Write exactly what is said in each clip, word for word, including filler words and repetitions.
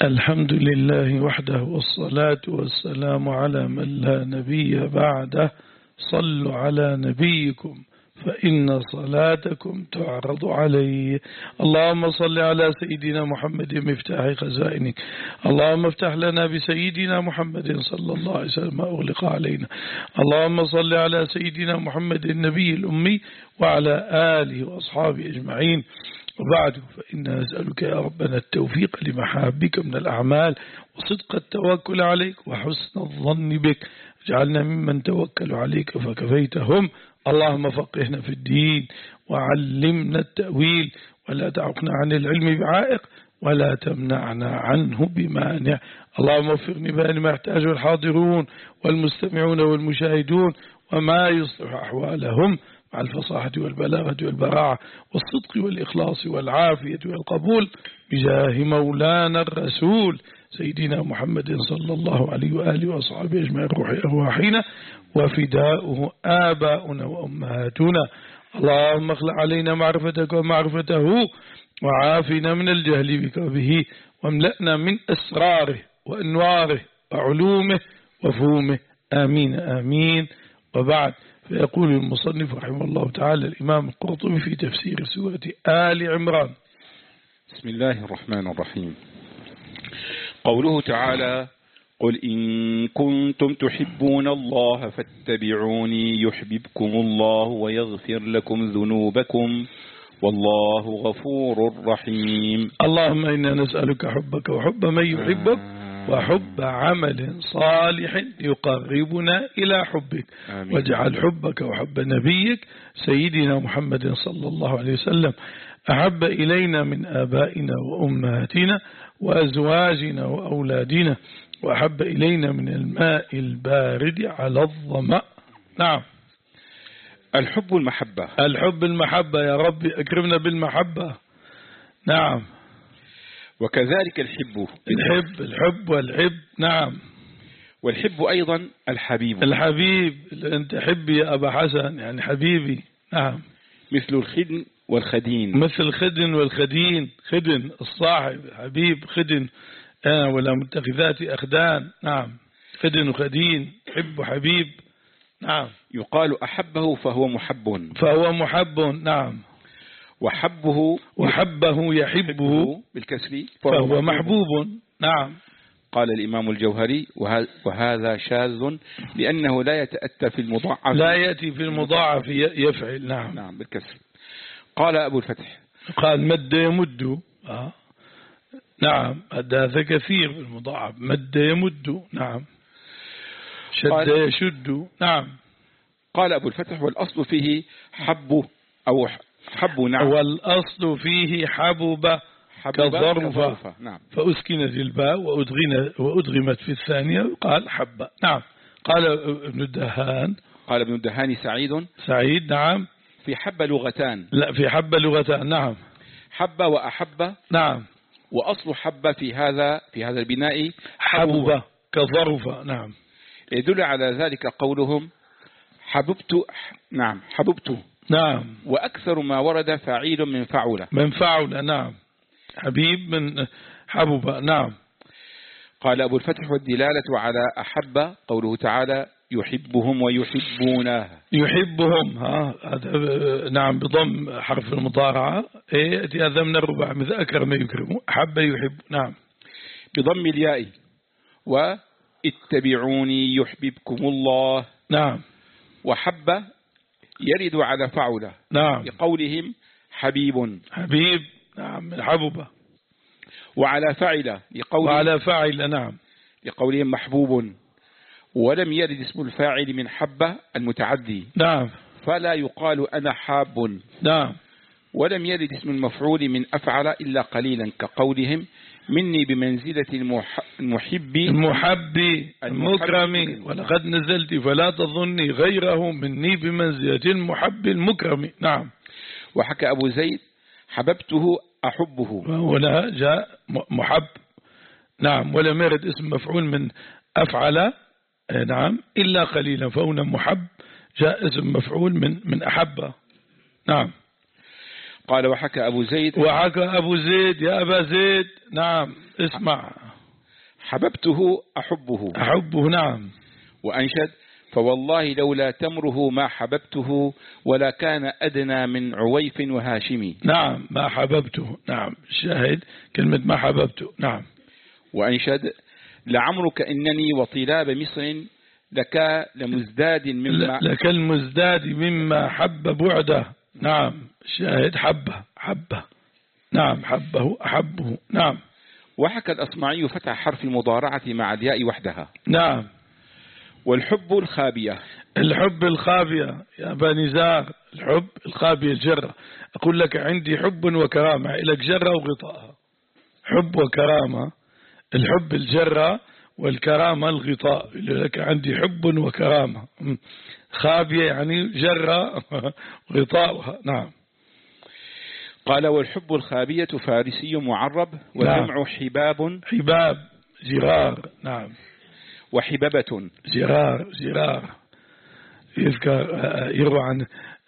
الحمد لله وحده والصلاة والسلام على من لا نبي بعده. صلوا على نبيكم فإن صلاتكم تعرض عليه. اللهم صل على سيدنا محمد مفتاح خزائنك. اللهم افتح لنا بسيدنا محمد صلى الله عليه وسلم ما أغلق علينا. اللهم صل على سيدنا محمد النبي الأمي وعلى آله وأصحابه أجمعين. وبعد فإنا نسألك يا ربنا التوفيق لمحابك من الأعمال وصدق التوكل عليك وحسن الظن بك. اجعلنا ممن توكلوا عليك فكفيتهم. اللهم فقهنا في الدين وعلمنا التأويل ولا تعقنا عن العلم بعائق ولا تمنعنا عنه بمانع. اللهم وفقني بين ما يحتاجه الحاضرون والمستمعون والمشاهدون وما يصلح أحوالهم مع الفصاحة والبلاغة والبراعة والصدق والإخلاص والعافية والقبول بجاه مولانا الرسول سيدنا محمد صلى الله عليه وآله وأصحابه أجمعين روحي أرواحنا وفداؤه آباؤنا وأمهاتنا. اللهم اخلع علينا معرفتك ومعرفته وعافنا من الجهل بك وبه واملأنا من أسراره وأنواره وعلومه وفهومه. آمين آمين. وبعد فيقول المصنف رحمه الله تعالى الإمام القرطبي في تفسير سورة آل عمران: بسم الله الرحمن الرحيم. قوله تعالى: قل إن كنتم تحبون الله فاتبعوني يحببكم الله ويغفر لكم ذنوبكم والله غفور رحيم. اللهم إنا نسألك حبك وحب من يحبك وحب عمل صالح يقربنا إلى حبك. آمين. واجعل حبك وحب نبيك سيدنا محمد صلى الله عليه وسلم أحب إلينا من آبائنا وأمهاتنا وأزواجنا وأولادنا وأحب إلينا من الماء البارد على الظمأ. نعم. الحب المحبة. الحب المحبة يا رب أكرمنا بالمحبة. نعم. وكذلك الحب الحب الحب والحب. نعم. والحب أيضا الحبيب. الحبيب أنت حبي يا أبا حسن يعني حبيبي. نعم. مثل الخدن والخدين. مثل الخدن والخدين. خدن الصاحب حبيب خدن آه ولا متخذات أخدان. نعم. خدن وخدين حب حبيب. نعم. يقال أحبه فهو محب. فهو محب. نعم. وحبه وحبه يحبه بالكسر فهو, فهو محبوب. نعم. قال الإمام الجوهري: وهذا شاذ لأنه لا يتأتى في المضاعف. لا يأتي في المضاعف يفعل. نعم. نعم بالكسر. قال أبو الفتح: قال مد يمد. آه. نعم. هذا كثير في المضاعف. مد يمد. نعم. شد يشد. نعم. قال أبو الفتح: والأصل فيه حب أو حب. نعم. والأصل فيه حبب كظرف. نعم. فأسكنت الباء وأدغمت في الثانية قال حب. نعم. قال ابن الدهان قال ابن الدهان سعيد سعيد. نعم. في حب لغتان. لا في حب لغتان. نعم. حب وأحب. نعم. وأصل حب في هذا في هذا البناء حبب كظرف. نعم. يدل على ذلك قولهم حببت. نعم حببت. نعم. وأكثر ما ورد فعيل من فعل. من فعل. نعم. حبيب من حبب. نعم. قال أبو الفتح: والدلالة على أحب قوله تعالى: يحبهم ويحبونه. يحبهم. ها هذا نعم بضم حرف المضارعة. إيه هذا من الربع مثل أكرم يكرم. أحب يحب. نعم. بضم الياء. واتبعوني يحببكم الله. نعم. وحب يرد على فعله. نعم. لقولهم حبيب. حبيب. نعم. حبوبة. وعلى فعل لقولهم وعلى فاعل. نعم. لقولهم محبوب. ولم يرد اسم الفاعل من حبة المتعدي. نعم. فلا يقال أنا حاب. نعم. ولم يرد اسم المفعول من أفعل إلا قليلا كقولهم مني بمنزلة المحب المحب المكرم. ولقد نزلت فلا تظني غيره مني بمنزلة المحب المكرم. نعم. وحكى أبو زيد: حببته أحبه. ولا جاء محب. نعم. ولم يرد اسم مفعول من أفعل. نعم. إلا قليلا. فهنا محب جاء اسم مفعول من من أحب. نعم. قال: وحكى أبو زيد وحكى أبو زيد يا أبا زيد. نعم. اسمع. حببته أحبه أحبه نعم. وأنشد فوالله لولا تمره ما حببته ولا كان أدنى من عويف وهاشمي. نعم ما حببته نعم شاهد كلمة ما حببته نعم. وأنشد لعمرك إنني وطلاب مصر لك لمزداد مما لك المزداد مما حب بعده. نعم شاهد حبه حبه نعم حبه أحبه نعم. وحكى الأصمعي فتح حرف المضارعة مع الياء وحدها. نعم. والحب الخابية الحب الخابية يا أبا نزار الحب الخابية الجرة. أقول لك عندي حب وكرامة لك جرة وغطاءها. حب وكرامة الحب الجرة والكرامة الغطاء لك عندي حب وكرامة. خابية يعني جرة غطاؤها. نعم. قال والحب الخابية فارسي معرب والجمع نعم. حباب حباب جرار. نعم. وحببة جرار جرار. يذكر يروى عن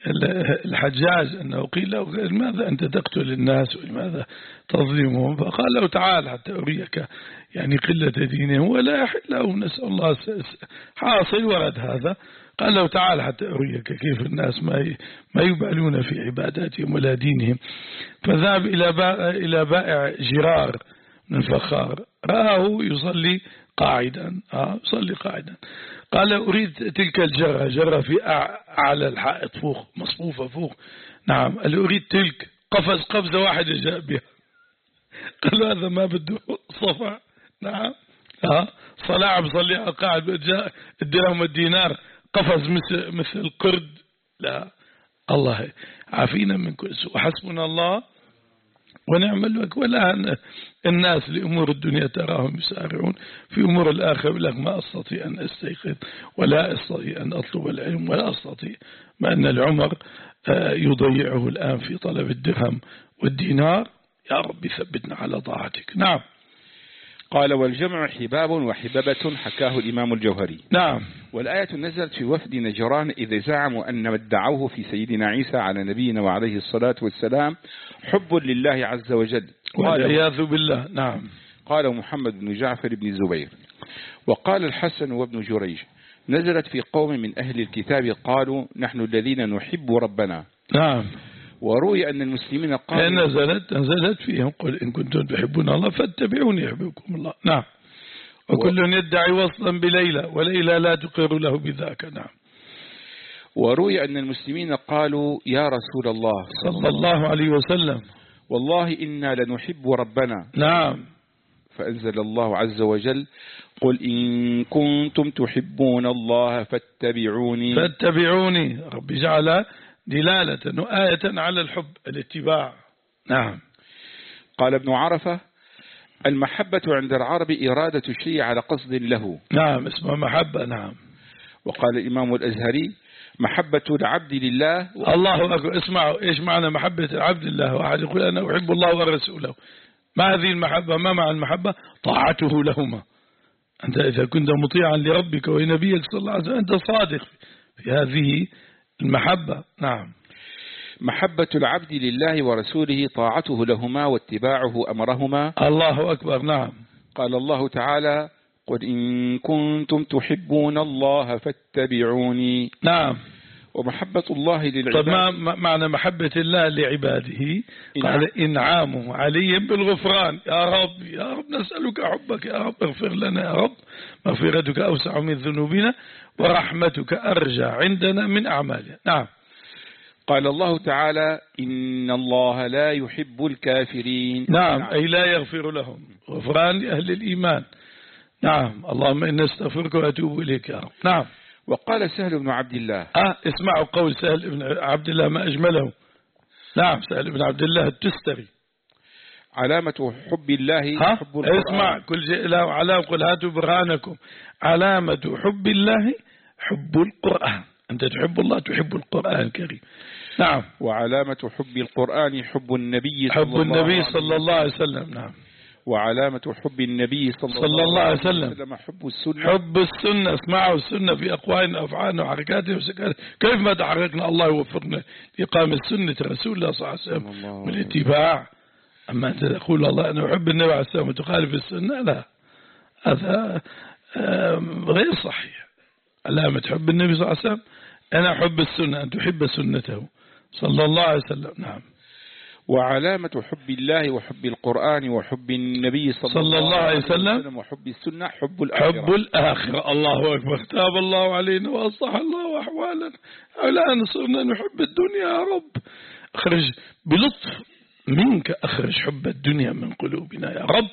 الحجاج أنه قيل له لماذا أنت تقتل الناس ولماذا تظلمهم فقال له تعال حتى أريك يعني قلة دينهم ولا يحل له نسأل الله حاصل ورد هذا. قال له تعال حتى أريك كيف الناس ما ما يبالون في عباداتهم ولا دينهم. فذهب إلى إلى بائع جرار من الفخار رآه يصلي قاعدا آه يصلي قاعدا. قال أريد تلك الجرة جرة في أعلى الحائط فوق مصفوفة فوق. نعم قال أريد تلك قفز قفزة واحدة جاء بها. قال هذا ما بده صفع. نعم آه صلاة بصلي قاعد جاء الدرهم والدينار قفز مثل مثل القرد. لا الله عافينا من كل سوء حسبنا الله ونعم الوكيل. ولا الناس لأمور الدنيا تراهم يسارعون في أمور الآخرة لك ما أستطيع أن أستيقظ ولا أستطيع أن أطلب العلم ولا أستطيع ما أن العمر يضيعه الآن في طلب الدرهم والدينار. يا رب ثبتنا على طاعتك. نعم. قال والجمع حباب وحببة حكاه الإمام الجوهري. نعم. والآية نزلت في وفد نجران إذا زعموا أن ما ادعوه في سيدنا عيسى على نبينا وعليه الصلاة والسلام حب لله عز وجل. والعياذ بالله. نعم. قال محمد بن جعفر بن الزبير. وقال الحسن وابن جريج نزلت في قوم من أهل الكتاب قالوا نحن الذين نحب ربنا. نعم. وروي أن المسلمين قالوا نزلت نزلت فيهم قل إن كنتم تحبون الله فاتبعوني يحببكم الله. نعم. وكل يدعي وصلا بليلى وليلى لا تقر له بذاك. نعم. وروي أن المسلمين قالوا يا رسول الله صلى الله عليه وسلم والله إنا لنحب ربنا. نعم. فأنزل الله عز وجل قل إن كنتم تحبون الله فاتبعوني فاتبعوني. رب جعل دلالة وآية على الحب الاتباع. نعم. قال ابن عرفة المحبة عند العرب إرادة الشيء على قصد له. نعم اسمها محبة. نعم. وقال الإمام الأزهري محبة العبد لله الله أكبر. اسمعوا إيش معنى محبة العبد لله. واحد يقول أنا أحب الله ورسوله ما هذه المحبة. ما معنى المحبة؟ طاعته لهما. أنت إذا كنت مطيعا لربك ونبيك صلى الله عليه وسلم أنت صادق في هذه المحبة. نعم. محبة العبد لله ورسوله طاعته لهما واتباعه أمرهما. الله أكبر. نعم. قال الله تعالى قل إن كنتم تحبون الله فاتبعوني. نعم. ومحبة الله للعباد. طب ما معنى محبة الله لعباده؟ قال إنعامه عليهم بالغفران. يا رب يا رب نسألك حبك يا رب اغفر لنا يا رب مغفرتك أوسع من ذنوبنا ورحمتك أرجى عندنا من أعمالنا. نعم. قال الله تعالى إن الله لا يحب الكافرين. نعم, نعم. أي لا يغفر لهم. غفران لأهل الإيمان. نعم. اللهم إنا نستغفرك وأتوب إليك يا رب. نعم. وقال سهل بن عبد الله آه اسمعوا قول سهل بن عبد الله ما أجمله. نعم. سهل بن عبد الله التستري علامة حب الله حب القرآن. اسمع كل شيء له علامة. قل هاتوا برهانكم. علامة حب الله حب القرآن. أنت تحب الله تحب القرآن الكريم. نعم. وعلامة حب القرآن حب النبي صلى حب النبي صلى الله عليه وسلم. نعم. وعلامة حب النبي صلى, صلى الله عليه وسلم حب السنة. حب السنة. اسمعوا السنة في أقوالنا وأفعالنا وحركاتنا وسكاتنا. كيف ما تحركنا الله يوفقنا لإقامة سنة رسول الله صلى الله عليه وسلم والاتباع. أما أنت تقول الله أنا أحب النبي عليه السلام وتخالف السنة لا هذا غير صحيح. علامة حب النبي صلى الله عليه وسلم أنا أحب السنة، أن تحب سنته صلى الله عليه وسلم. نعم. وعلامة حب الله وحب القرآن وحب النبي صلى, صلى الله عليه وسلم وحب السنة حب الآخرة. حب الآخرة. الله أكبر. تاب الله علينا وأصلح الله أحوالنا. الآن صرنا نحب الدنيا يا رب. أخرج بلطف منك، أخرج حب الدنيا من قلوبنا يا رب.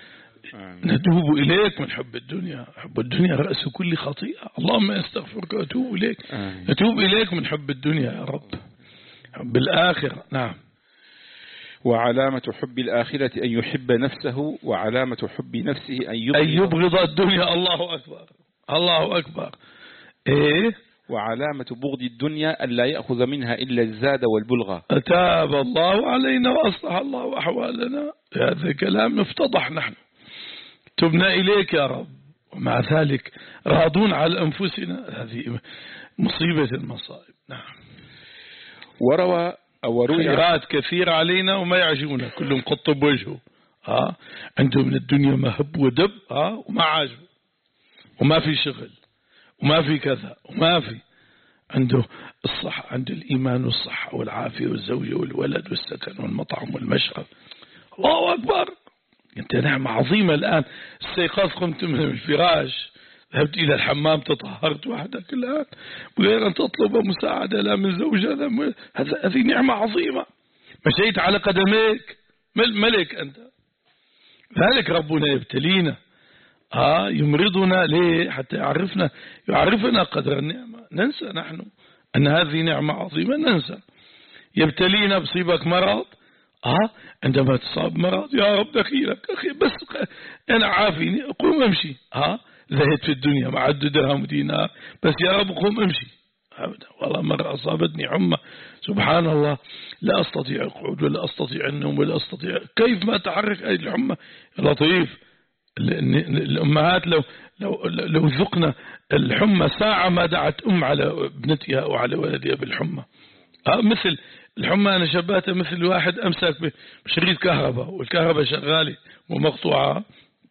ندوب إليك من حب الدنيا. حب الدنيا رأس كل خطيئة. اللهم استغفرك وأتوب إليك. أتوب إليك من حب الدنيا يا رب. حب الآخرة. نعم. وعلامة حب الآخرة أن يحب نفسه، وعلامة حب نفسه أن يبغض, أن يبغض الدنيا. الله أكبر. الله أكبر. إيه؟ وعلامة بغض الدنيا أن لا يأخذ منها إلا الزاد والبلغة. أتاب الله علينا وأصلح الله أحوالنا. هذا كلام افتضح. نحن تبنا إليك يا رب، ومع ذلك راضون على أنفسنا. هذه مصيبة المصائب. نعم. وروى خيرات كثيرة علينا وما يعجبنا، كلهم قطب وجهه. ها عنده من الدنيا مهب ودب، ها وما عاجبه، وما في شغل، وما في كذا، وما في عنده الصحة، عنده الإيمان والصحة والعافية والزوجة والولد والسكن والمطعم والمشرب. الله أكبر. أنت نعمة عظيمة. الآن استيقظت، قمت من الفراش، ذهبت إلى الحمام، تطهرت وحدك الآن بغير أن تطلب مساعدة لا من زوجة لا من... هذه نعمة عظيمة. مشيت على قدميك، ملك أنت. ذلك ربنا يبتلينا، آه يمرضنا ليه؟ حتى يعرفنا يعرفنا قدر النعمة. ننسى نحن أن هذه نعمة عظيمة، ننسى. يبتلينا بصيبك مرض، آه عندما تصاب مرض يا رب دخيلك أخي بس أنا عافيني، قوم أمشي. آه زهدت في الدنيا ما عد درهم ودينار، بس يا رب قوم أمشي. أبدا. والله مرة أصابتني حمى سبحان الله، لا أستطيع القعود ولا أستطيع النوم ولا أستطيع، كيف ما أتحرك أي الحمى. لطيف. الأمهات لو لو لو ذقنا الحمى ساعة ما دعت أم على ابنتها أو على ولدها بالحمى. آه مثل الحمى أنا شبهتها مثل واحد أمسك بشريط كهرباء والكهرباء شغالة ومقطوعة،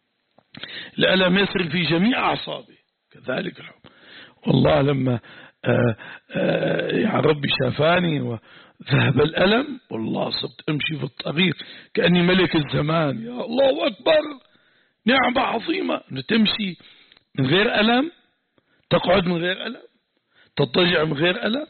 الألم يسري في جميع أعصابي. كذلك الحمى. والله لما آآ آآ يا ربي شافاني وذهب الألم، والله صرت أمشي في الطريق كأني ملك الزمان. يا الله أكبر. نعمة عظيمة أن تمشي من غير ألم، تقعد من غير ألم، تضطجع من غير ألم.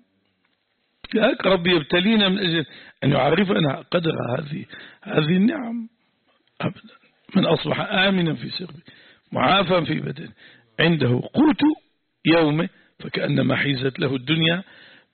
ياك ربي يبتلينا من أجل أن يعرفنا قدر هذه هذه النعم. أبدا. من أصبح آمنا في سربه معافى في بدنه عنده قوت يومه فكأنما حيزت له الدنيا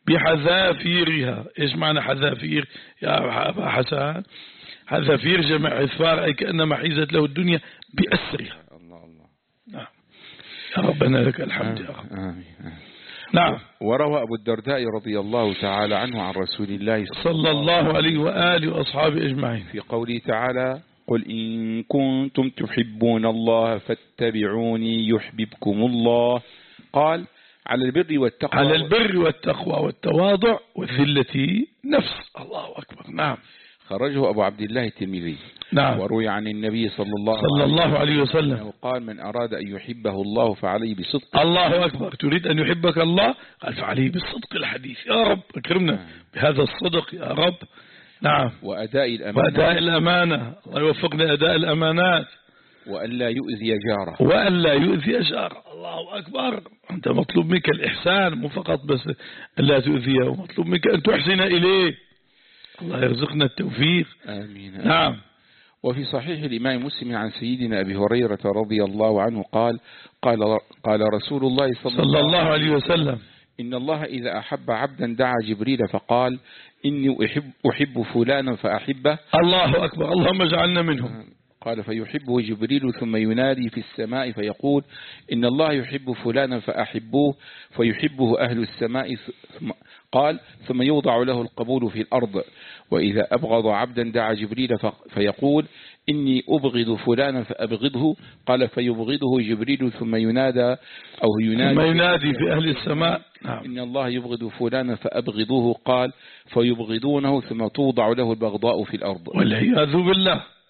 بحذافيرها. إيش معنى حذافير يا أبا حسن؟ حذافير جمع عثار، أي كأنما حيزت له الدنيا بأسرها. الله الله. نعم. يا ربنا لك الحمد يا رب. آمين. نعم. وروى أبو الدرداء رضي الله تعالى عنه عن رسول الله صلى الله عليه وآله وأصحابه أجمعين في قوله تعالى: قل إن كنتم تحبون الله فاتبعوني يحببكم الله. قال: على البر والتقوى على البر والتقوى والتواضع والذلة نفس. الله أكبر. نعم. خرجه أبو عبد الله الترمذي. نعم. وروي عن النبي صلى الله, صلى الله عليه وسلم قال: من أراد أن يحبه الله فعليه بصدق. الله أكبر. تريد أن يحبك الله؟ قال فعليه بالصدق الحديث. يا رب اكرمنا بهذا الصدق يا رب. نعم. وأداء الأمانة وأداء الأمانة. الله يوفقنا أداء الأمانات. وأن لا يؤذي جاره. وأن لا يؤذي جاره. الله أكبر. أنت مطلوب منك الإحسان، مو فقط بس أن لا تؤذيه، ومطلوب منك أن تحسن إليه. الله يرزقنا التوفيق. آمين. نعم. وفي صحيح الإمام مسلم عن سيدنا أبي هريرة رضي الله عنه قال: قال, قال رسول الله صلى, صلى الله عليه وسلم: إن الله إذا أحب عبدا دعا جبريل فقال: إني أحب, أحب فلانا فأحبه. الله أكبر. اللهم اجعلنا منهم. قال: فيحبه جبريل ثم ينادي في السماء فيقول: إن الله يحب فلانا فأحبوه، فيحبه أهل السماء. قال: ثم يوضع له القبول في الأرض. وإذا أبغض عبدا دعا جبريل فيقول: إني أبغض فلانا فأبغضه. قال: فيبغضه جبريل ثم ينادى أو ينادي, ثم ينادي في أهل السماء: إن الله يبغض فلانا فأبغضوه. قال: فيبغضونه ثم توضع له البغضاء في الأرض. والعياذ بالله.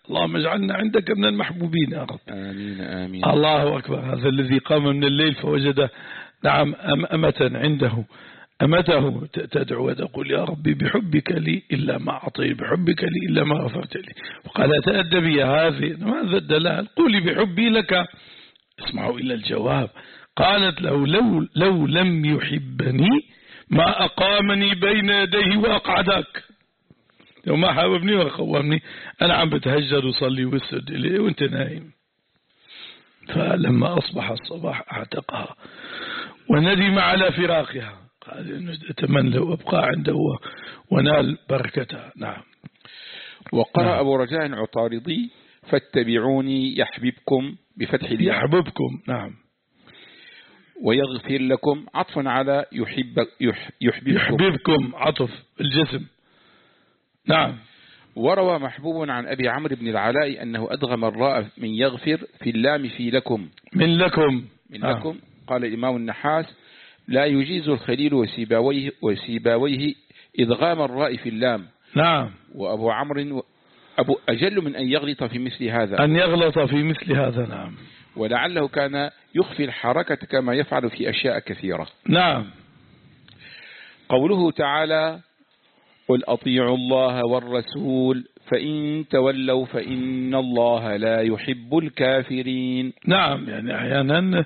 اللهم اجعلنا عندك من المحبوبين يا رب. آمين آمين. الله أكبر. هذا الذي قام من الليل فوجد نعم أمة عنده أمته تدعو وتقول يا ربي بحبك لي إلا ما أعطيت، بحبك لي إلا ما غفرت لي. وقال تأدبي يا هذه، ماذا الدلال؟ قولي بحبي لك. اسمعوا إلى الجواب. قالت له لو, لو لم يحبني ما أقامني بين يديه وأقعدك. لو ما حاببني وخومني أنا عم بتهجر وصلي واسد إليه وانت نايم. فلما أصبح الصباح اعتقها وندم على فراقها، قال إنه أتمنى لو أبقى عنده ونال بركتها. نعم. وقرأ نعم. أبو رجاء عطاردي فاتبعوني يحببكم بفتح الياء. يحببكم. نعم. ويغفر لكم عطفا على يحب يحببكم. يحببكم عطف الجسم. نعم. وروى محبوب عن أبي عمرو بن العلاء أنه أدغم الراء من يغفر في اللام في لكم. من لكم. من آه. لكم. قال الإمام النحاس لا يجيز الخليل وسيباويه, وسيباويه إدغام الراء في اللام. نعم. وأبو عمرو أبو أجل من أن يغلط في مثل هذا. أن يغلط في مثل هذا. نعم. ولعله كان يخفي الحركة كما يفعل في أشياء كثيرة. نعم. قوله تعالى قل أطيعوا الله والرسول فإن تولوا فإن الله لا يحب الكافرين. نعم. يعني أحيانا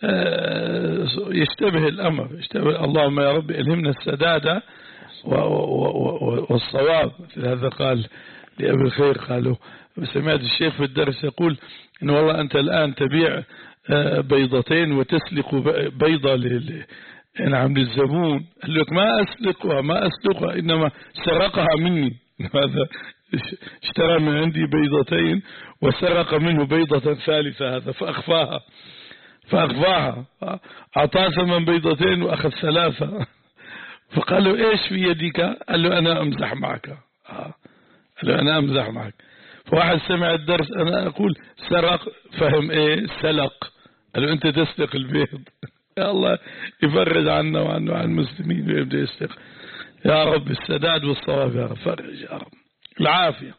يشتبه الأمر، يشتبه. اللهم يا رب ألهمنا السداد والصواب. مثل هذا قال لأبي الخير، قالوا سمعت الشيخ في الدرس يقول إن والله أنت الآن تبيع بيضتين وتسلق بيضة لل نعم للزبون. قال لك ما أسلقها ما أسلقها إنما سرقها مني. هذا اشترى من عندي بيضتين وسرق منه بيضة ثالثة هذا فأخفاها فأخفاها أعطاه ثمن بيضتين وأخذ ثلاثة. فقال له إيش في يدك؟ قال له أنا أمزح معك. قال له أنا أمزح معك. فواحد سمع الدرس أنا أقول سرق، فهم إيه سلق. قال له أنت تسلق البيض. يا الله يفرج عنا وعنا وعن المسلمين ويبدأ يسلق. يا رب السداد والصواب يا رب، فرج يا رب العافية.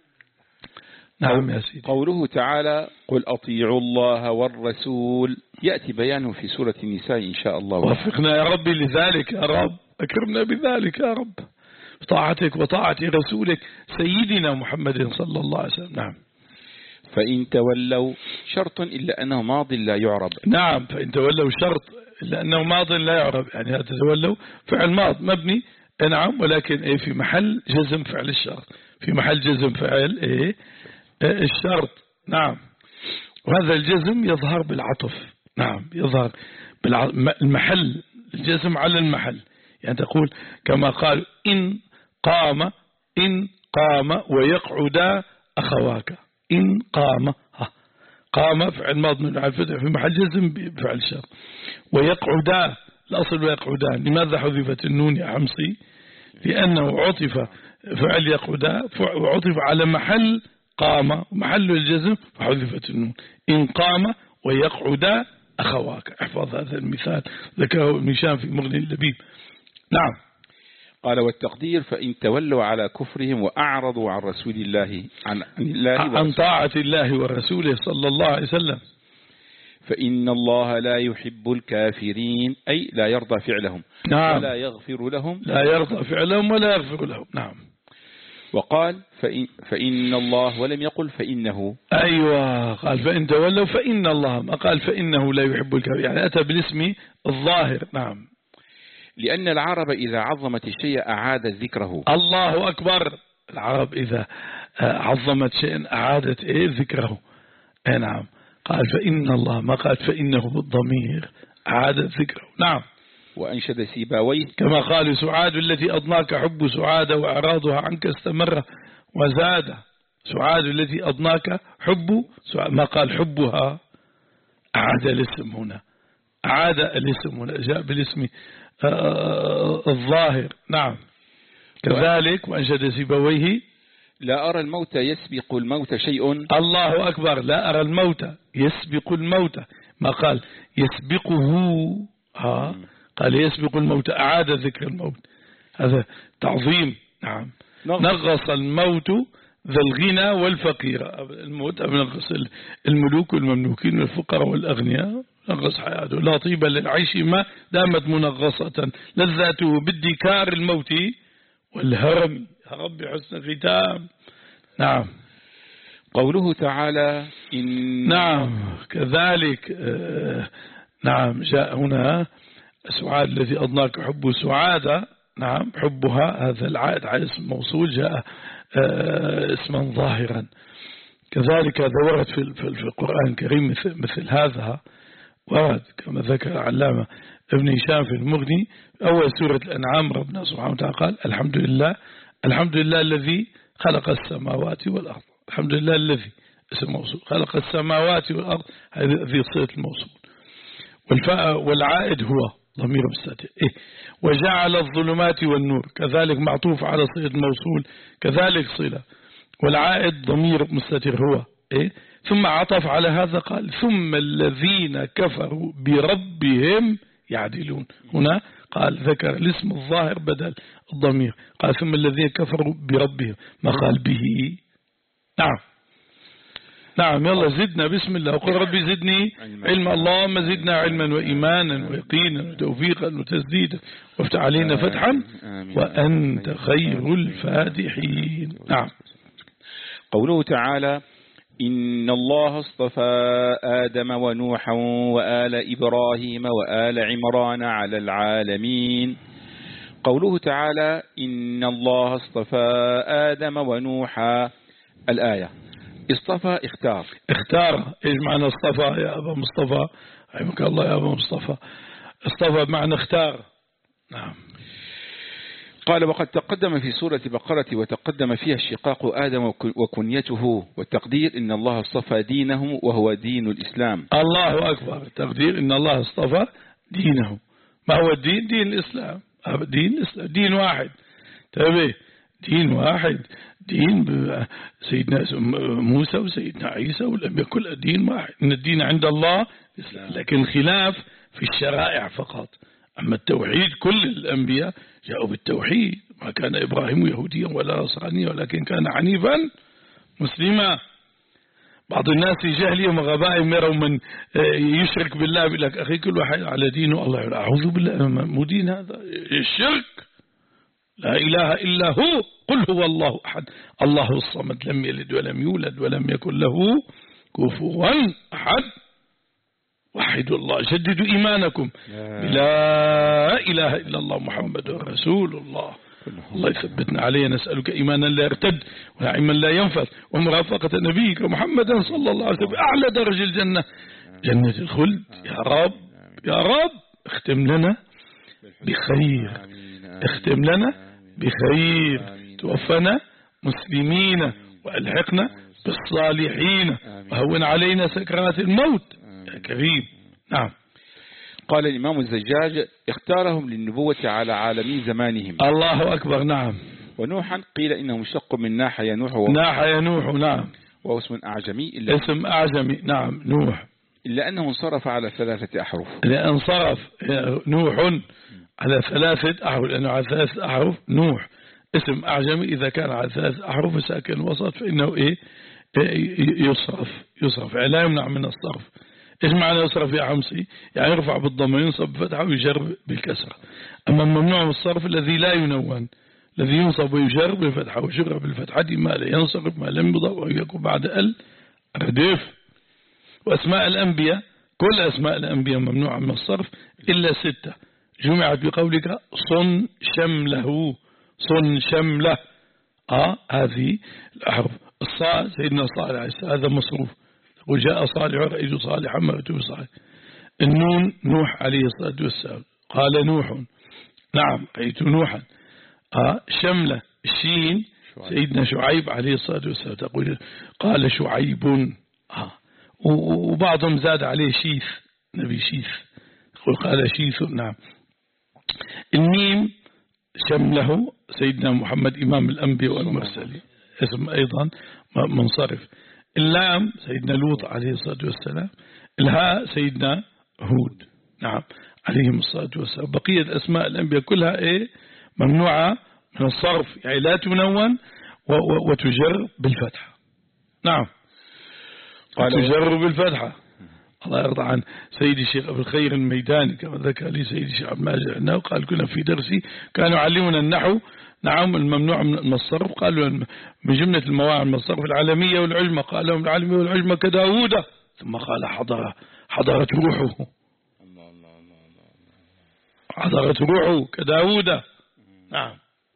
نعم يا سيدي. قوله تعالى قل أطيعوا الله والرسول يأتي بيانه في سورة النساء إن شاء الله. وفقنا يا ربي لذلك يا رب، أكرمنا بذلك يا رب، طاعتك وطاعة رسولك سيدنا محمد صلى الله عليه وسلم. نعم. فإن تولوا شرط إلا أنه ماض لا يعرب. نعم. فإن تولوا شرط إلا أنه ماض لا يعرب، يعني هذا تولوا فعل ماض مبني. نعم. ولكن إيه في محل جزم فعل الشرط، في محل جزم فعل إيه الشرط. نعم. وهذا الجزم يظهر بالعطف. نعم. يظهر بالمحل، الجزم على المحل. يعني تقول كما قال إن قام إن قام ويقعد أخواك. إن قام ها. قام فعل ماض من الفتح في محل جزم بفعل الشرط. ويقعد الأصل ويقعدان. لماذا حذفت النون يا حمصي؟ لأنه عطف فعل يقعد وعطف على محل قام ومحل الجزم فحذفت النون. إن قام ويقعد أخواك. احفظ هذا المثال ذكره ابن هشام في مغني اللبيب. نعم. قال والتقدير فإن تولوا على كفرهم وأعرضوا عن رسول الله عن, عن الله عن طاعة الله ورسوله صلى الله عليه وسلم. فإن الله لا يحب الكافرين أي لا يرضى فعلهم. نعم. ولا يغفر لهم. لا يرضى فعلهم ولا يغفر لهم. نعم. وقال فإن, فإن الله ولم يقل فإنه. أيوة. قال فإن تولوا فإن الله، ما قال فإنه لا يحب الكافرين، يعني أتى بالاسم الظاهر. نعم. لأن العرب إذا عظمت الشيء أعاد ذكره. الله أكبر. العرب إذا عظمت شيئا أعادت إيه ذكره. أي نعم. قال فإن الله، ما قال فإنه بالضمير، أعادت ذكره. نعم. وأنشد سيباويه كما قال سعاد التي أضناك حب سعاد وإعراضها عنك استمر وزاد. سعاد التي أضناك حب سعاد، ما قال حبها، أعاد الاسم هنا، أعاد الاسم هنا، جاء بالاسم الظاهر. نعم. كذلك وأنشد سيبويه لا أرى الموت يسبق الموت شيء. الله أكبر. لا أرى الموت يسبق الموت، ما قال يسبقه، ها قال يسبق الموت، أعاد ذكر الموت، هذا تعظيم. نعم. نغص الموت ذا الغنى والفقير، الموت بنغص الملوك والمملوكين والفقراء والأغنياء، نغص حياته. لا طيب للعيش ما دامت منغصة، لذاته بالدكار الموت والهرم. يا رب حسن ختام. نعم. قوله تعالى إن نعم كذلك. آه نعم جاء هنا سعاد الذي أضناك حب سعادة. نعم حبها هذا العائد على اسم موصول جاء آه اسما ظاهرا. كذلك هذا ورد في, في, في القرآن الكريم مثل, مثل هذا ورد كما ذكر علامة ابن هشام في المغني أول سورة الأنعام. ربنا سبحانه وتعالى قال الحمد لله الحمد لله الذي خلق السماوات والأرض. الحمد لله الذي اسم موصول خلق السماوات والأرض، هذه صيغة الموصول. والفاء والعائد هو ضمير مستتر. إيه؟ وجعل الظلمات والنور كذلك معطوف على صيغة الموصول كذلك صلة، والعائد ضمير مستتر هو. إيه؟ ثم عطف على هذا قال ثم الذين كفروا بربهم يعدلون. هنا قال ذكر الاسم الظاهر بدل الضمير، قال ثم الذين كفروا بربهم ما قال به. نعم نعم. يلا زدنا بسم الله وقل ربي زدني علما. اللهم زدنا علما وإيمانا ويقينا وتوفيقا وتسديدا وافتح علينا فتحا وأنت خير الفاتحين. نعم. قوله تعالى إن الله اصطفى آدم ونوحا وآل إبراهيم وآل عمران على العالمين. قوله تعالى إن الله اصطفى آدم ونوحا، الآية اصطفى اختار. اختار ايش معنى اصطفى يا أبا مصطفى؟ رحمك الله يا أبا مصطفى. اصطفى بمعنى اختار. نعم. قال وقد تقدم في سورة بقرة وتقدم فيها اشتقاق آدم وكنيته، والتقدير إن الله اصطفى دينه وهو دين الإسلام. الله أكبر. التقدير إن الله اصطفى دينه. ما هو الدين؟ دين الإسلام. دين دين واحد. تابع دين واحد، دين سيدنا موسى وسيدنا عيسى والأنبياء كل دين واحد. إن الدين عند الله الإسلام، لكن خلاف في الشرائع فقط. أما التوحيد كل الأنبياء جاءوا بالتوحيد، ما كان إبراهيم يهوديا ولا نصرانيا ولكن كان حنيفا مسلما. بعض الناس جهلهم وغبائهم يروا من يشرك بالله بيقول لك أخي كل واحد على دينه. الله يقول أعوذ بالله مو دين هذا الشرك. لا إله إلا هو قل هو الله أحد الله الصمد لم يلد ولم يولد ولم يكن له كفوا أحد. وحدوا الله جددوا إيمانكم لا إله إلا الله محمد رسول الله. الله يثبتنا عليه. نسألك إيمانا لا يرتد وعلما لا ينفذ ومرافقة نبيك محمدا صلى الله عليه وسلم أعلى درجة الجنة جنة الخلد. يا رب يا رب اختم لنا بخير، اختم لنا بخير، توفنا مسلمين وألحقنا بالصالحين وهون علينا سكرات الموت يا كريم. نعم. قال الإمام الزجاج اختارهم للنبوة على عالمي زمانهم. الله أكبر. نعم. ونوحا قيل إنه مشتق من ناح ينوح و... ناح ينوح. نعم. وهو اسم أعجمي إلا اسم أعجمي. نعم نوح. إلا أنه انصرف على ثلاثة أحرف. لأن انصرف نوح على ثلاثة أحرف، لأنه على ثلاثة أحرف نوح اسم أعجمي. إذا كان على ثلاثة أحرف ساكن الوسط فإنه إيه يصرف يصرف لا يمنع من الصرف. إيش معنى يصرف يا حمصي؟ يعني يرفع بالضم ينصب بفتحة ويجر بالكسرة. أما الممنوع من الصرف الذي لا ينون، الذي ينصب ويجر بالفتحة ويجر بالفتحة ما لا ينصرف ما لم يضع ويكون بعد ال رديف. وأسماء الأنبياء كل أسماء الأنبياء ممنوعة من الصرف إلا ستة جمعت بقولك صن شمله صن شمله. آه هذه الأحرف. الصاء سيدنا صالح هذا مصروف وجاء صالح رأيت صالحا ما رأيت صالح. النون نوح عليه الصلاة والسلام قال نوح نعم رأيت نوحا. آه شملة الشين سيدنا شعيب عليه الصلاة والسلام تقول قال شعيب. آه وبعضهم زاد عليه شيث نبي شيث يقول قال شيث. نعم. الميم شمله سيدنا محمد إمام الأنبياء والمرسلين اسم أيضا منصرف. اللام سيدنا لوط عليه الصلاة والسلام. الهاء سيدنا هود نعم عليهم الصلاة والسلام. بقية أسماء الأنبياء كلها إيه ممنوعة من الصرف، يعني لا تنون وتجر بالفتحة. نعم وتجر بالفتحة. الله يرضى عن سيدي الشيخ أبو الخير الميداني كما ذكر لي سيدي الشيخ عبد الماجد عنه، قال كنا في درسي كانوا يعلمنا النحو، نعم الممنوع من الصرف، قالوا من جملة المواعظ من الصرف العالمية والعلمة، قال لهم العالمية والعلمة كداود، ثم قال حضر حضرت روحه، حضرت روحه كداود. نعم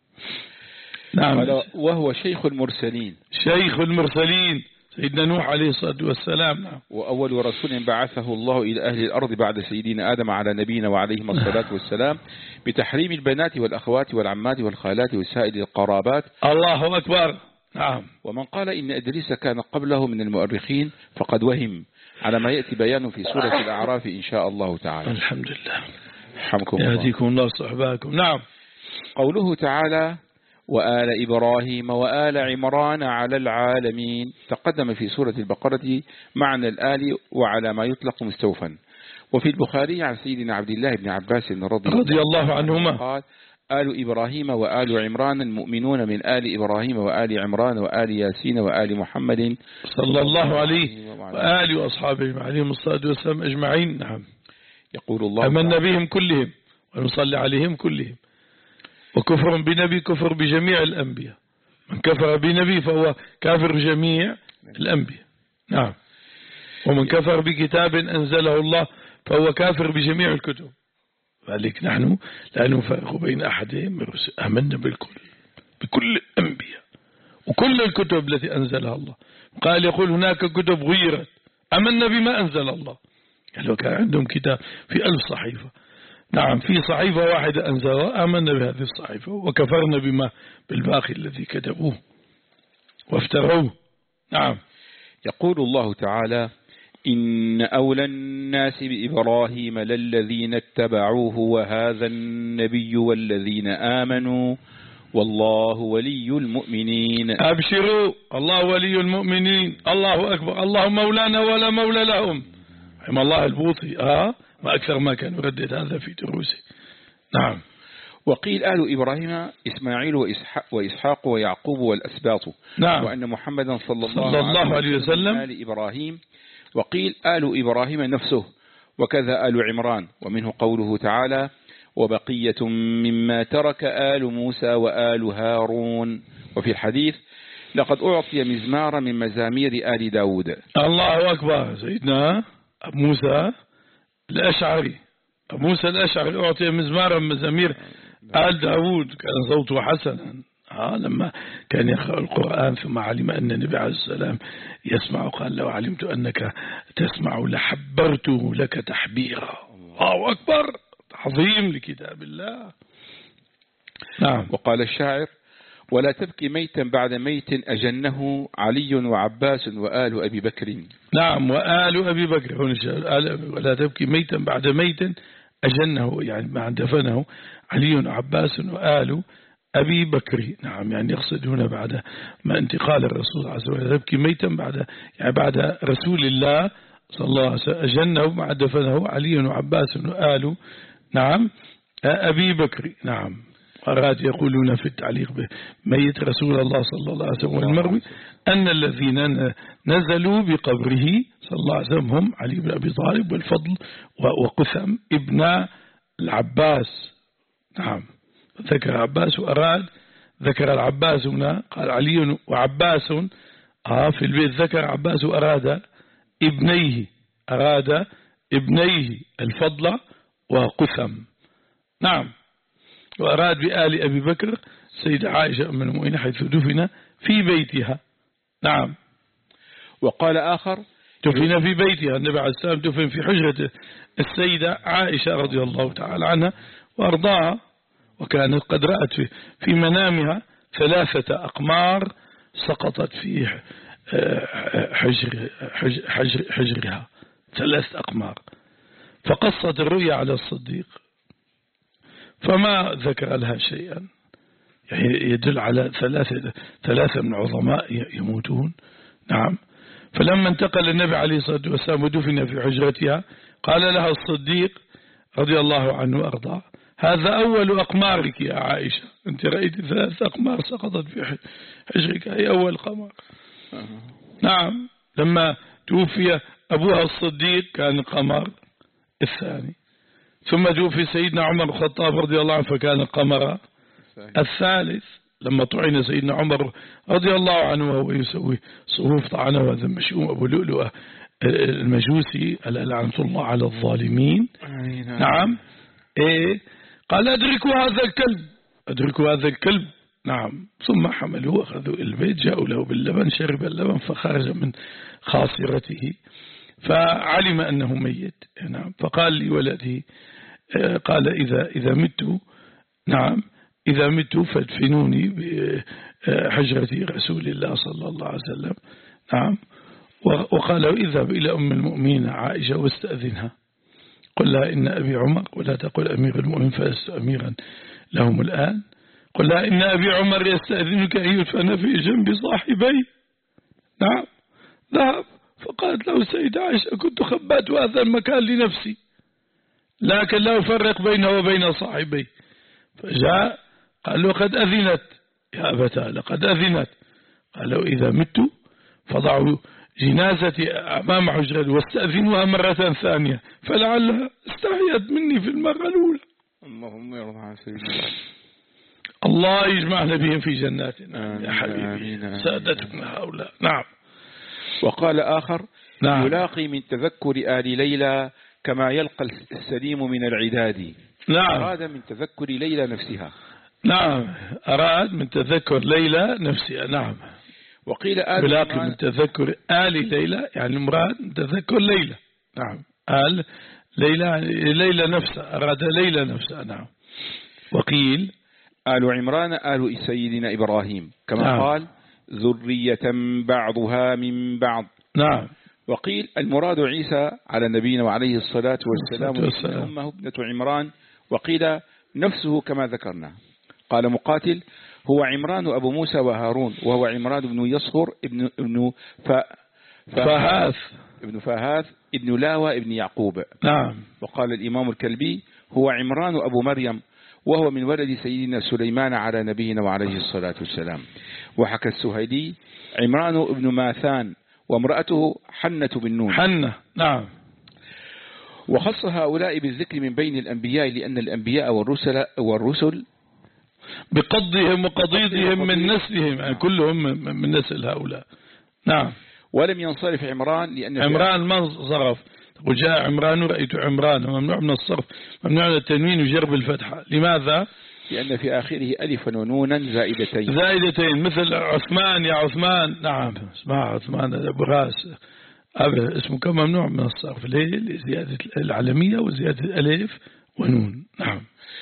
نعم. وهو شيخ المرسلين، شيخ المرسلين سيدنا نوح عليه الصلاة والسلام. نعم. وأول رسول بعثه الله إلى أهل الأرض بعد سيدنا آدم على نبينا وعليهم الصلاة والسلام بتحريم البنات والأخوات والعمات والخالات وسائر القرابات. الله أكبر. نعم. ومن قال إن إدريس كان قبله من المؤرخين فقد وهم، على ما يأتي بيانه في سورة الأعراف إن شاء الله تعالى. الحمد لله. حمكم الله. يهديكم الله صحباكم. نعم. قوله تعالى وآل إبراهيم وآل عمران على العالمين، تقدم في سورة البقرة معنى الآل وعلى ما يطلق مستوفا. وفي البخاري عن سيدنا عبد الله بن عباس رضي, رضي الله عنهما قال آل إبراهيم وآل عمران المؤمنون من آل إبراهيم وآل عمران وآل ياسين وآل محمد صلى الله عليه وآل وأصحابه عليهم الصلاة والسلام أجمعين. نعم. يقول الله آمنا بهم كلهم ونصلي عليهم كلهم. وكفر بنبي كفر بجميع الأنبياء، من كفر بنبي فهو كافر بجميع الأنبياء. نعم. ومن كفر بكتاب أنزله الله فهو كافر بجميع الكتب. فذلك نحن لا نفرق بين أحدهم من رسل، آمنا بالكل بكل الأنبياء وكل الكتب التي أنزلها الله. قال يقول هناك كتب غيرت، آمنا بما أنزل الله. لو كان عندهم كتاب في ألف صحيفة، نعم في صحيفة واحدة أنزلها آمنا بهذه الصحيفة وكفرنا بما بالباقي الذي كتبوه وافتروه. نعم. يقول الله تعالى إن أولى الناس بإبراهيم للذين اتبعوه وهذا النبي والذين آمنوا والله ولي المؤمنين. أبشروا الله ولي المؤمنين. الله أكبر. الله مولانا ولا مولى لهم. رحم الله البوطي آه ما أكثر ما كان يردد هذا في دروسه. نعم. وقيل آل إبراهيم إسماعيل وإسحاق, وإسحاق ويعقوب والأسباط. نعم. وأن محمدا صلى الله, صلى الله عليه وسلم آل إبراهيم. وقيل آل إبراهيم نفسه وكذا آل عمران. ومنه قوله تعالى وبقية مما ترك آل موسى وآل هارون. وفي الحديث لقد أعطي مزمارا من مزامير آل داود. الله أكبر. سيدنا أبو موسى الأشعري أبو موسى الأشعري أعطي مزمارا من مزامير آل داود، كان صوته حسنا آه لما كان يقرأ القرآن ثم علم أن النبي عليه السلام يسمع قال لو علمت أنك تسمع لحبرت لك تحبيرا. الله أكبر. عظيم لكتاب الله. نعم. وقال الشاعر ولا تبكي ميتا بعد ميت أجنه علي وعباس وآل أبي بكر. نعم. وآل أبي بكر. ولا تبكي ميتا بعد ميت أجنه يعني ما دفنه علي وعباس وآل أبي بكر. نعم يعني يقصد هنا بعد ما انتقال الرسول عليه الصلاة والسلام تبكي ميتا بعد يعني بعد رسول الله صلى الله عليه وسلم أجنه مع دفنه علي وعباس وآل نعم أبي بكر. نعم. أراد يقولون في التعليق بميت رسول الله صلى الله عليه وسلم والمروي أن الذين نزلوا بقبره صلى الله عليه وسلم هم علي بن أبي طالب والفضل وقثم ابن العباس. نعم. ذكر عباس وأراد ذكر العباس هنا قال علي وعباس آه في البيت ذكر عباس وأراد ابنيه أراد ابنيه الفضل وقثم. نعم. وأراد بآل أبي بكر سيدة عائشة أم المؤمنين حيث دفن في بيتها. نعم. وقال آخر دفن في بيتها. النبي عليه السلام دفن في حجرة السيدة عائشة رضي الله تعالى عنها وأرضاها، وكانت قد رأت في منامها ثلاثة أقمار سقطت في حجر حجر حجرها ثلاث أقمار، فقصت الرؤيا على الصديق فما ذكر لها شيئا، يعني يدل على ثلاثة ثلاثة من عظماء يموتون. نعم. فلما انتقل النبي عليه الصلاة والسلام ودفن في حجرتها قال لها الصديق رضي الله عنه وأرضاه هذا أول أقمارك يا عائشة، أنت رأيت ثلاث أقمار سقطت في حجرك، أي أول قمر. نعم، لما توفي أبوها الصديق كان القمر الثاني، ثم توفي سيدنا عمر الخطاب رضي الله عنه فكان القمر الثالث، لما طعن سيدنا عمر رضي الله عنه وهو يسوي صفوف طعنه هذا مشؤوم أبو لؤلؤة المجوسي لعنة الله على الظالمين. نعم، إيه قال أدركوا هذا الكلب، أدركوا هذا الكلب. نعم، ثم حملوه أخذوا البيت، جاءوا له باللبن، شرب اللبن فخرج من خاصرته فعلم أنه ميت. نعم، فقال لولده قال إذا إذا مت، نعم إذا مت فادفنوني بحجرة رسول الله صلى الله عليه وسلم. نعم، وقال له اذهب إلى أم المؤمنين عائشة واستأذنها، قل لها إن أبي عمر، ولا تقل أمير المؤمنين فلست أميرا لهم الآن، قل لها إن أبي عمر يستأذنك أن يدفن في جنب صاحبي. نعم، ذهب فقالت له السيدة عائشة كنت خبأت هذا المكان لنفسي لكن لا أفرق بينه وبين صاحبي. فجاء قال له قد أذنت يا أبتاه، لقد أذنت. قال له إذا مت فضعوا جنازتي أمام حجرتي واستأذنوها مرة ثانية فلعلها استحيت مني في المرة الأولى. اللهم يرضى عن سيدنا. الله يجمعنا بهم في جناتنا يا حبيبي سادتنا هؤلاء. نعم. وقال آخر نعم. يلاقي من تذكر آل ليلى كما يلقى السليم من العداد. نعم. أراد من تذكر ليلى نفسها. نعم، أراد من تذكر ليلى نفسها. نعم. وقيل آل يلاقي من تذكر آل ليلى يعني المراد من تذكر ليلى. نعم، آل ليلى ليلى نفسها، أراد ليلى نفسها. نعم. وقيل آل عمران آل سيدنا إبراهيم كما نعم. قال ذرية بعضها من بعض. نعم. وقيل المراد عيسى على نبينا وعليه الصلاة والسلام وإن أمه ابنة عمران. وقيل نفسه كما ذكرنا. قال مقاتل هو عمران أبو موسى وهارون، وهو عمران بن يصهر ابن ابن فهاث ابن فهاث ابن لاوى ابن يعقوب. نعم. وقال الإمام الكلبي هو عمران أبو مريم، وهو من ولد سيدنا سليمان على نبينا وعليه الصلاة والسلام. وحكى السهيلي عمران ابن ماثان وامرأته حنة بن نون. حنة. نعم. وخص هؤلاء بالذكر من بين الأنبياء لأن الأنبياء والرسل والرسل بقضهم وقضيضهم من نسلهم، يعني كلهم من نسل هؤلاء. نعم. ولم ينصرف عمران لأن عمران ما صرف، وجاء عمران رأيت عمران ممنوع من الصرف، ممنوع من التنوين وجرب الفتحة. لماذا؟ لأن في آخره ألف ونونا زائدتين زائدتين مثل عثمان يا عثمان. نعم، اسمها عثمان أبو راس اسمه كم ممنوع من الصرف. ليه؟ لزيادة العالمية وزيادة الألف ونون. نعم.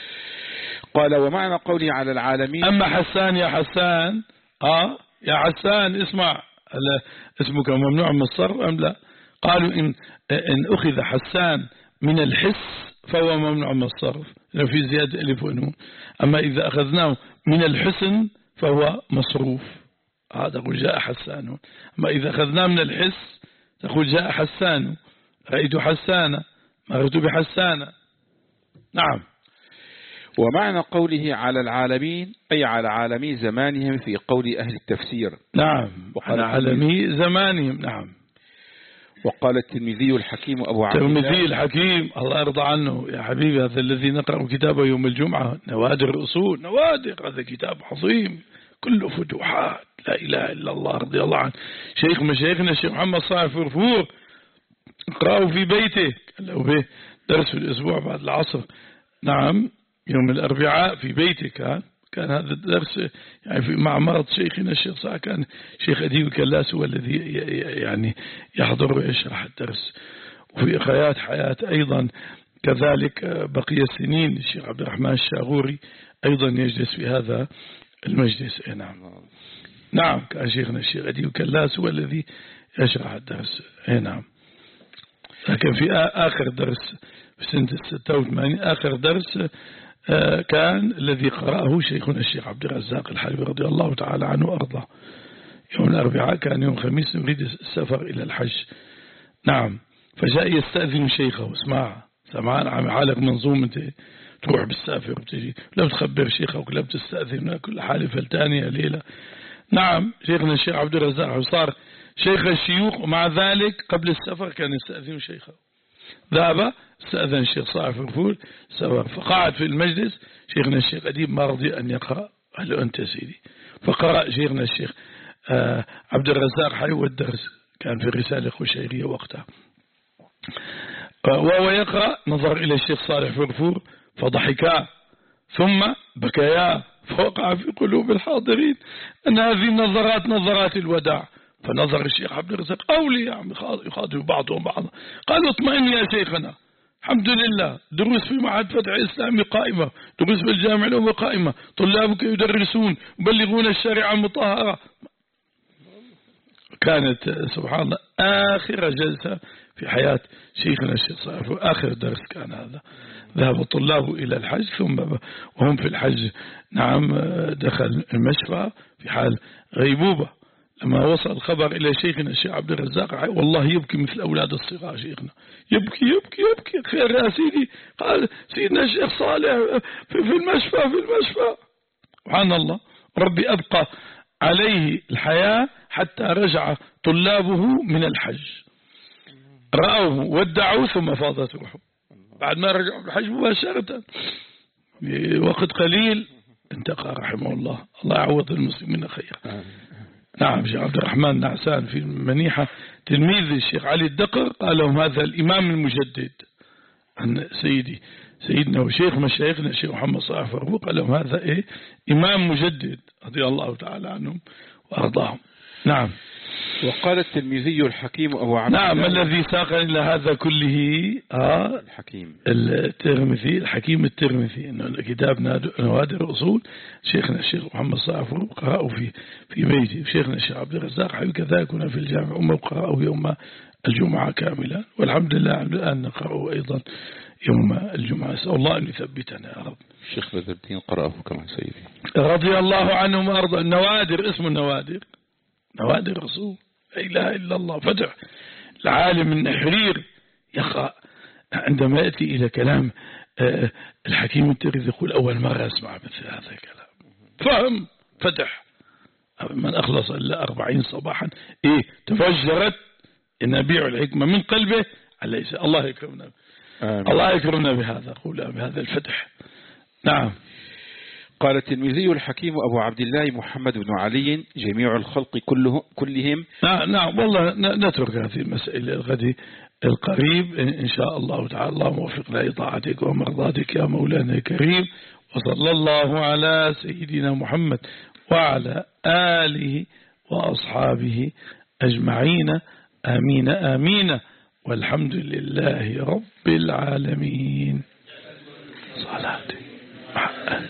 قال ومعنى قولي على العالمين. أما حسان يا حسان آه يا حسان اسمع اسمك ممنوع من الصرف أم لا؟ قالوا إن, إن أخذ حسان من الحس فهو ممنوع من الصرف لأنه في زيادة ألف ونون. أما إذا أخذناه من الحسن فهو مصروف. هذا آه جاء حسان. أما إذا أخذناه من الحس تقول جاء حسان، رأيت حسانة، مررت بحسانة. نعم. ومعنى قوله على العالمين أي على عالمي زمانهم في قول أهل التفسير. نعم، على عالمي زمانهم. نعم. وقال الترمذي الحكيم أبو عبد الله الترمذي الحكيم الله يرضى عنه يا حبيبي، هذا الذي نقرأ كتابه يوم الجمعة نوادر الأصول، نوادر، هذا كتاب عظيم كله فتوحات لا إله إلا الله رضي الله عنه. شيخ مشايخنا الشيخ محمد صالح فرفور اقرأه في بيته، قال له به درس في الأسبوع بعد العصر. نعم، يوم الأربعاء في بيته كان كان هذا الدرس يعني في مع مرض شيخنا الشيخ صالح، كان شيخ أديب كلاس هو الذي يعني يحضر ويشرح الدرس. وفي خيات حياة أيضا كذلك بقي السنين الشيخ عبد الرحمن الشاغوري أيضا يجلس في هذا المجلس. نعم. نعم، كان شيخنا الشيخ أديب كلاس هو الذي يشرح الدرس. نعم. لكن في آخر درس في سنة ستة وثمانين آخر درس كان الذي قرأه شيخنا الشيخ عبد الرزاق الحلبي رضي الله تعالى عنه وأرضاه. يوم الأربعاء كان يوم خميس نريد السفر إلى الحج. نعم. فجاء يستأذن شيخه، اسمع سمعان عم عالق منظومته، تروح بالسافر وبتجي، لا بتخبر شيخك ولا بتستأذن من كل حالة فلتانية ليلة. نعم شيخنا الشيخ عبد الرزاق صار شيخ الشيوخ، ومع ذلك قبل السفر كان يستأذن شيخه. ذهب استأذن الشيخ صالح فرفور سفر، فقعد في المجلس شيخنا الشيخ أديب ما رضي أن يقرأ. قال له أنت سيدي، فقرأ شيخنا الشيخ آه عبد الرزاق حيو الدرس، كان في الرسالة الخشيرية وقتها، وهو يقرأ نظر إلى الشيخ صالح فرفور فضحكا ثم بكيا، فوقع في قلوب الحاضرين أن هذه النظرات نظرات الوداع. فنظر الشيخ عبد الرزاق أولي يعني يخاطب بعضهم بعضا، قال اطمئن يا شيخنا، الحمد لله دروس في معهد فتح الإسلامي قائمة، دروس في الجامعة الأولى قائمة، طلابك يدرسون يبلغون الشريعة المطهرة. كانت سبحان الله آخر جلسة في حياة شيخنا الشيخ صالح، آخر درس كان هذا. ذهب طلابه إلى الحج، ثم وهم في الحج نعم دخل المشفى في حال غيبوبة. لما وصل الخبر إلى شيخنا الشيخ عبد الرزاق والله يبكي مثل أولاد الصغار، شيخنا يبكي يبكي يبكي خير يا سيدي. قال سيدنا الشيخ صالح في المشفى في المشفى. سبحان الله، ربي أبقى عليه الحياة حتى رجع طلابه من الحج، رأوه ودعوه ثم فاضت روحه. بعد ما رجعوا من الحج مباشرة بوقت قليل انتقى رحمه الله، الله يعوض المسلمين خيرا. نعم شيخ عبد الرحمن نعسان في المنيحة تلميذ الشيخ علي الدقر قال لهم هذا الإمام المجدد عن سيدي سيدنا وشيخ مشايخنا الشيخ محمد صالح فرفور، قال لهم هذا إيه إمام مجدد رضي الله تعالى عنهم وأرضاهم. نعم. وقال الترمذي الحكيم أبو عبد نعم الذي ساق إلى هذا كله آه الحكيم الترمذي الحكيم الترمذي، إنه كتاب نوادر الأصول شيخنا الشيخ محمد صالح فرفور قرأوا في في بيتي، شيخنا الشيخ عبد الرزاق حي كذلك كنا في الجامع أمه قرأوا يوم الجمعة كاملا، والحمد لله الآن نقرأه أيضا يوم الجمعة. أسأل الله أن يثبتنا يا رب. الشيخ بدر الدين قرأه كمان سيدي رضي الله عنهم وأرضى. النوادر اسم النوادر نوادر الرسول، لا إله إلا الله. فتح العالم النحرير يقرأ عندما يأتي إلى كلام الحكيم الترمذي يقول أول مرة أسمع مثل هذا الكلام، فهم فتح من أخلص إلا أربعين صباحا إيه تفجرت نبيع الحكمة من قلبه. ليس الله يكرمنا آمين. الله يكرمنا بهذا قول بهذا الفتح. نعم. قال الترمذي الحكيم أبو عبد الله محمد بن علي جميع الخلق كله كلهم. نعم نعم والله نترك هذه المسألة الغد القريب إن شاء الله تعالى. الله موفقنا لطاعتك ومرضاتك يا مولانا الكريم، وصلى الله على سيدنا محمد وعلى آله وأصحابه أجمعين آمين آمين، والحمد لله رب العالمين. صلاتي مع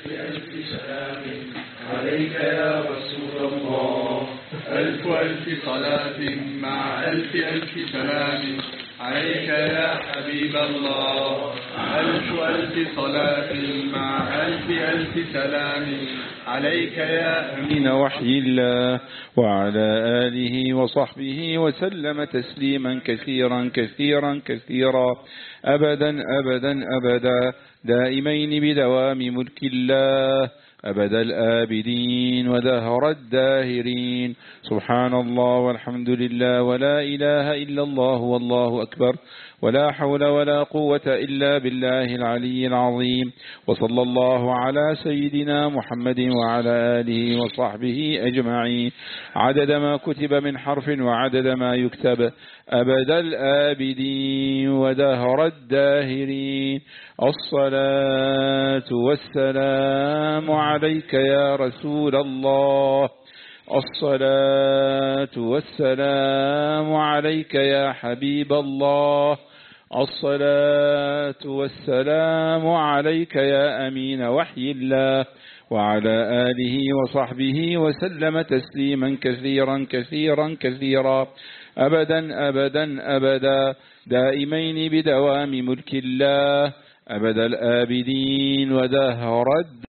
عليك يا رسول الله، ألف ألف صلاة مع ألف ألف سلام عليك يا حبيب الله، ألف ألف صلاة مع ألف ألف سلام عليك يا أمين وحي الله وعلى آله وصحبه وسلم تسليما كثيرا كثيرا كثيرا أبدا أبدا أبدا دائمين بدوام ملك الله أبد الآبدين ودهر الداهرين. سبحان الله والحمد لله ولا إله إلا الله والله أكبر ولا حول ولا قوة إلا بالله العلي العظيم. وصلى الله على سيدنا محمد وعلى آله وصحبه أجمعين عدد ما كتب من حرف وعدد ما يكتب أبد الآبدين ودهر الداهرين. الصلاة والسلام عليك يا رسول الله، الصلاة والسلام عليك يا حبيب الله، الصلاة والسلام عليك يا أمين وحي الله وعلى آله وصحبه وسلم تسليما كثيرا كثيرا كثيرا أبدا أبدا أبدا دائمين بدوام ملك الله أبد الآبدين ودهر